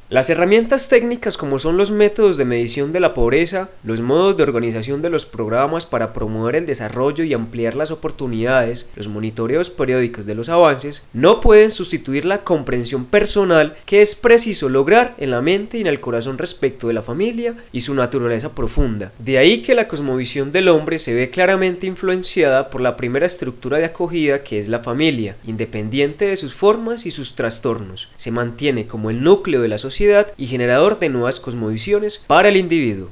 Las herramientas técnicas como son los métodos de medición de la pobreza, los modos de organización de los programas para promover el desarrollo y ampliar las oportunidades, los monitoreos periódicos de los avances, no pueden sustituir la comprensión personal que es preciso lograr en la mente y en el corazón respecto de la familia y su naturaleza profunda. De ahí que la cosmovisión del hombre se ve claramente influenciada por la primera estructura de acogida que es la familia, independiente de sus formas y sus trastornos. Se mantiene como el núcleo de la sociedad y generador de nuevas cosmovisiones para el individuo.